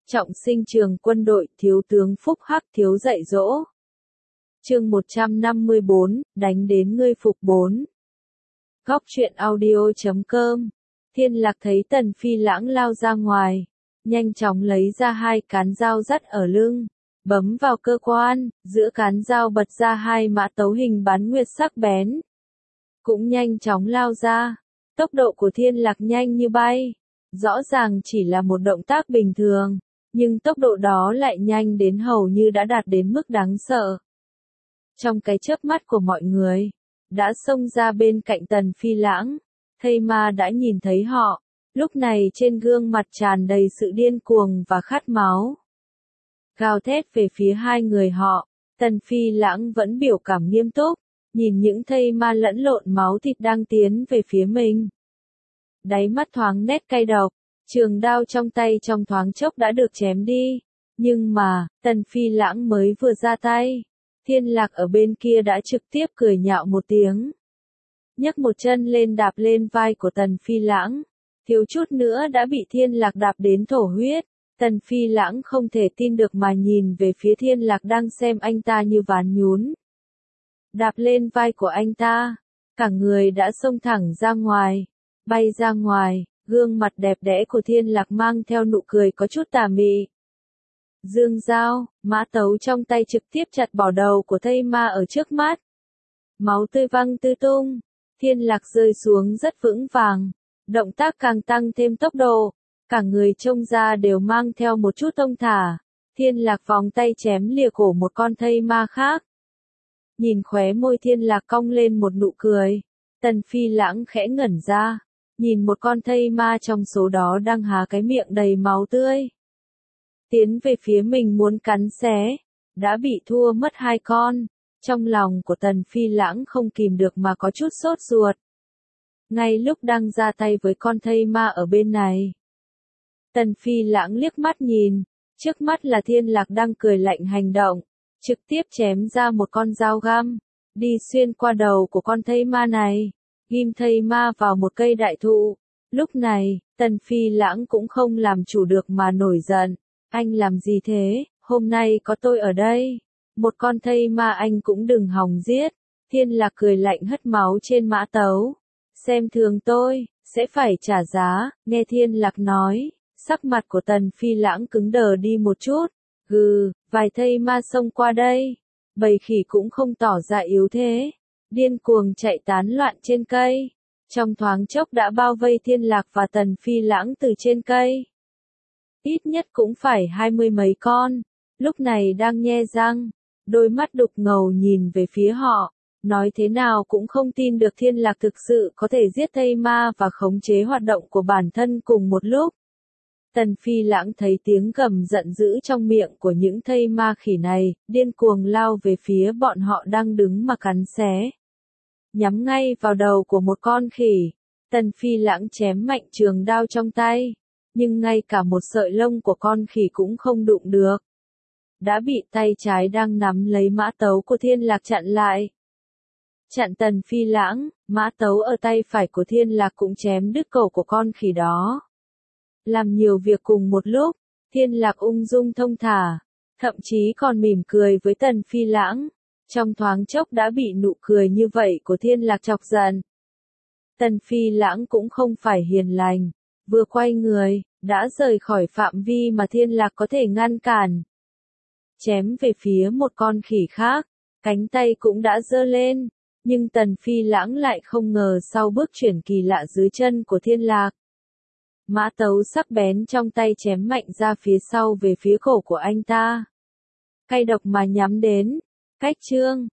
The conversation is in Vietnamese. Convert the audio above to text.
Trọng sinh trường quân đội, thiếu tướng Phúc Hắc thiếu dạy dỗ. Chương 154, đánh đến ngươi phục 4. Góc truyện audio.com. Thiên Lạc thấy Tần Phi Lãng lao ra ngoài, nhanh chóng lấy ra 2 cán dao dắt ở lưng, bấm vào cơ quan, giữa cán dao bật ra 2 mã tấu hình bán nguyệt sắc bén. Cũng nhanh chóng lao ra, tốc độ của Thiên Lạc nhanh như bay, rõ ràng chỉ là một động tác bình thường, nhưng tốc độ đó lại nhanh đến hầu như đã đạt đến mức đáng sợ. Trong cái chớp mắt của mọi người, đã xông ra bên cạnh Tần Phi Lãng, thây ma đã nhìn thấy họ, lúc này trên gương mặt tràn đầy sự điên cuồng và khát máu. Gào thét về phía 2 người họ, Tần Phi Lãng vẫn biểu cảm nghiêm túc, nhìn những thây ma lẫn lộn máu thịt đang tiến về phía mình. Đáy mắt thoáng nét cay độc, trường đao trong tay trong thoáng chốc đã được chém đi, nhưng mà, Tần Phi Lãng mới vừa ra tay, Thiên Lạc ở bên kia đã trực tiếp cười nhạo một tiếng. Nhấc một chân lên đạp lên vai của Tần Phi Lãng, thiếu chút nữa đã bị Thiên Lạc đạp đến thổ huyết. Tần Phi Lãng không thể tin được mà nhìn về phía Thiên Lạc đang xem anh ta như ván nhún. Đạp lên vai của anh ta, cả người đã xông thẳng ra ngoài, bay ra ngoài, gương mặt đẹp đẽ của Thiên Lạc mang theo nụ cười có chút tà mị. Dương dao, mã tấu trong tay trực tiếp chặt bỏ đầu của thây ma ở trước mắt. Máu tươi văng tứ tung, Thiên Lạc rơi xuống rất vững vàng, động tác càng tăng thêm tốc độ, cả người trông ra đều mang theo một chút thông thả. Thiên Lạc vòng tay chém lìa cổ một con thây ma khác. Nhìn khóe môi Thiên Lạc cong lên một nụ cười, Tần Phi Lãng khẽ ngẩn ra, nhìn một con thây ma trong số đó đang há cái miệng đầy máu tươi, tiến về phía mình muốn cắn xé, đã bị thua mất 2 con. Trong lòng của Tần Phi Lãng không kìm được mà có chút sốt ruột. Ngay lúc đang ra tay với con thây ma ở bên này, Tần Phi Lãng liếc mắt nhìn, trước mắt là Thiên Lạc đang cười lạnh hành động, trực tiếp chém ra một con dao găm, đi xuyên qua đầu của con thây ma này, ghim thây ma vào một cây đại thụ. Lúc này, Tần Phi Lãng cũng không làm chủ được mà nổi giận. Anh làm gì thế, hôm nay có tôi ở đây, một con thây ma anh cũng đừng hòng giết. Thiên Lạc cười lạnh hất máu trên mã tấu. Xem thường tôi, sẽ phải trả giá, nghe Thiên Lạc nói, sắc mặt của Tần Phi Lãng cứng đờ đi một chút. Gừ, vài thây ma xông qua đây, bầy khỉ cũng không tỏ ra yếu thế, điên cuồng chạy tán loạn trên cây, trong thoáng chốc đã bao vây Thiên Lạc và Tần Phi Lãng từ trên cây. Ít nhất cũng phải 20 mấy con, lúc này đang nhe răng, đôi mắt đục ngầu nhìn về phía họ, nói thế nào cũng không tin được Thiên Lạc thực sự có thể giết thây ma và khống chế hoạt động của bản thân cùng một lúc. Tần Phi Lãng thấy tiếng gầm giận dữ trong miệng của những thây ma khỉ này, điên cuồng lao về phía bọn họ đang đứng mà cắn xé. Nhắm ngay vào đầu của một con khỉ, Tần Phi Lãng chém mạnh trường đao trong tay, nhưng ngay cả một sợi lông của con khỉ cũng không đụng được. Đã bị tay trái đang nắm lấy mã tấu của Thiên Lạc chặn lại. Chặn Tần Phi Lãng, mã tấu ở tay phải của Thiên Lạc cũng chém đứt cổ của con khỉ đó. Làm nhiều việc cùng một lúc, Thiên Lạc ung dung thông thả, thậm chí còn mỉm cười với Tần Phi Lãng. Trong thoáng chốc đã bị nụ cười như vậy của Thiên Lạc chọc giận. Tần Phi Lãng cũng không phải hiền lành, vừa quay người, đã rời khỏi phạm vi mà Thiên Lạc có thể ngăn cản. Chém về phía một con khỉ khác, cánh tay cũng đã giơ lên, nhưng Tần Phi Lãng lại không ngờ sau bước chuyển kỳ lạ dưới chân của Thiên Lạc. Mã tấu sắc bén trong tay chém mạnh ra phía sau về phía cổ của anh ta. Cay độc mà nhắm đến. Cách chương